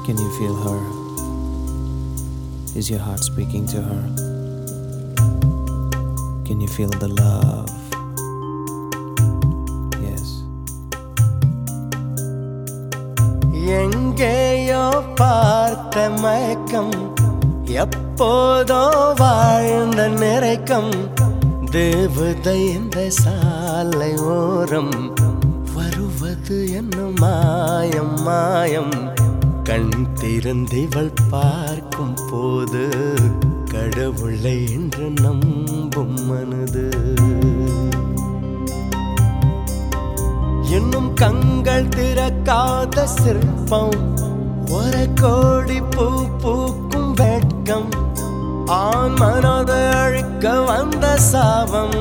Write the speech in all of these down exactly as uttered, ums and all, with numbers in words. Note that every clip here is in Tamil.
Can you feel her? Is your heart speaking to her? Can you feel the love? Yes. எங்கேயோ பார்த்த மயக்கம், எப்போதோ வாழ்ந்த நிறைக்கம், தேவதை இந்த சாலை ஓரம் வருவது என்ன மாயம் மாயம். கண் திறந்திவள் பார்க்கும் போது கடவுளை என்று நம்பும் மனது. இன்னும் கண்கள் திறக்காத சிற்பம், ஒரு கோடி பூ பூக்கும் வெட்கம், ஆண் மனதை அழிக்க வந்த சாபம்,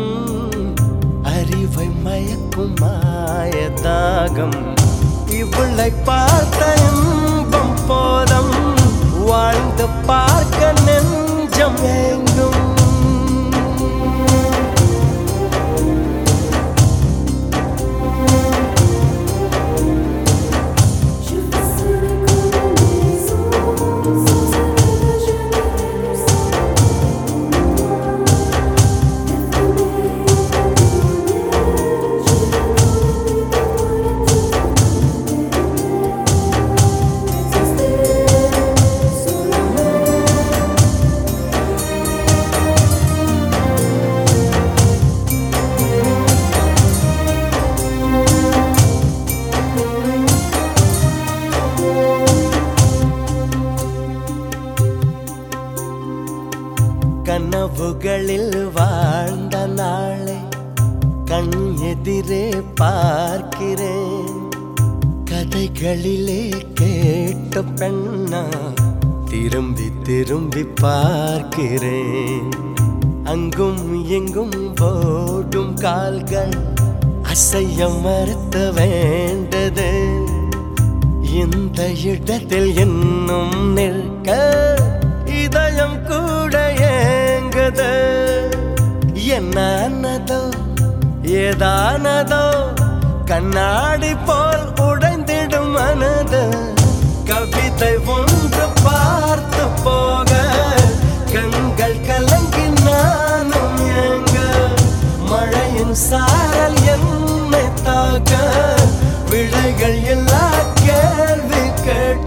அறிவை மயக்கும் மாயதாகம். இவளை பார்த்த இன்பம் போதும், வாழ்ந்து பார்க்க நெஞ்சம் ஏங்கும். கனவுகளில் வாழ்ந்த நாளை கண் எதிரே பார்க்கிறேன். கதைகளிலே கேட்ட பெண்ணா திரும்பி திரும்பி பார்க்கிறேன். அங்கும் எங்கும் ஓடும் கால்கள் அசைய மறுத்த வேண்டது. இந்த இடத்தில் இன்னும் நிற்க இதயம் கூட ஏங்குது. என்னதோ ஏதானதோ கண்ணாடி போல் உடைந்திடும் மனது. கவிதை ஒன்று பார்த்து போக கண்கள் கலங்கி நானும் ஏங்க. மழையின் சாரல் என்னை தாக்க விடைகள் எல்லா கேள்வி கேட்க.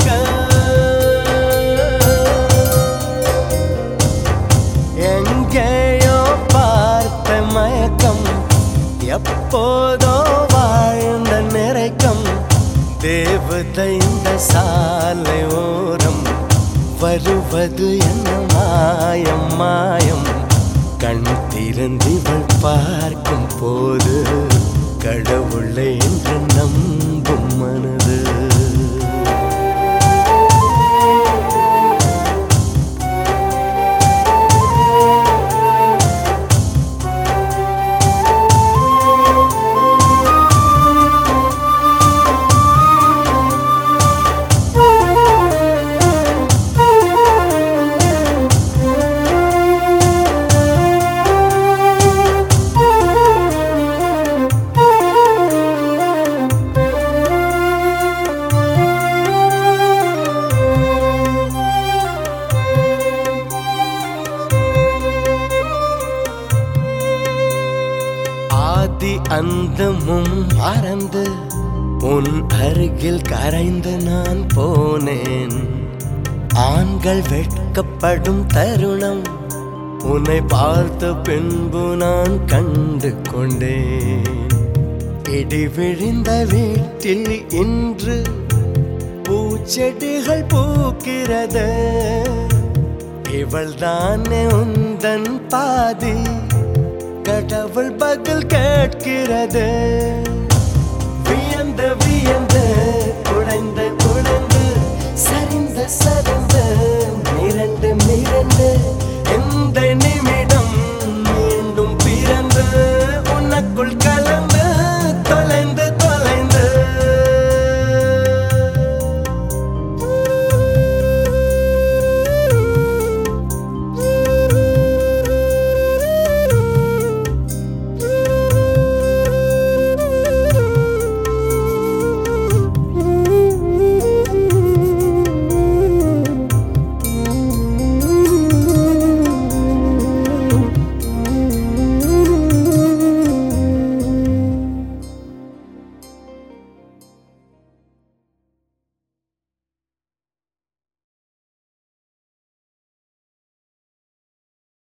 எங்கேயோ பார்த்த மயக்கம், எப்போதோ வாழ்ந்த நிறைக்கம், தேவதை இந்த சாலை ஓரம் வருவது என்ன மாயம் மாயம். கண் திறந்திவள் பார்க்கும் போது கடவுளை என்று நம்பும் மனது. ஆதி அந்தமும் மறந்து உன் அருகில் கரைந்து நான் போனேன். ஆண்கள் வெட்கப்படும் தருணம் உன்னை பார்த்த பின்பு நான் கண்டு கொண்டேன். இடி விழுந்த வீட்டில் இன்று பூச்செடிகள் பூக்கிறது. இவள் தானே உந்தன் பாதி, கடவுள் பதில் கேட்கிறது. வியந்து வியந்து குடைந்து குடைந்து சரிந்து சரிந்து மிரண்டு மிரண்டு இந்த நிமிடம் மீண்டும் பிறந்து உனக்குள்